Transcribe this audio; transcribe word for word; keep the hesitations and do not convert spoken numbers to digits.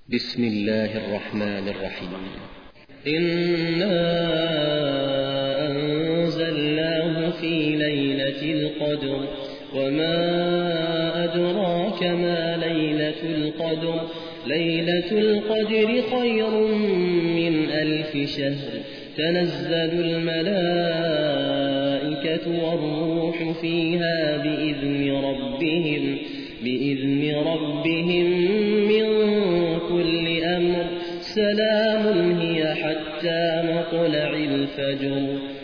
بسم الله الرحمن الرحيم. إنا أنزلناه في ليلة القدر وما أدراك ما ليلة القدر ليلة القدر خير من ألف شهر تنزل الملائكة والروح فيها بإذن ربهم بإذن ربهم من كل أمر سلام هي حتى مطلع الفجر.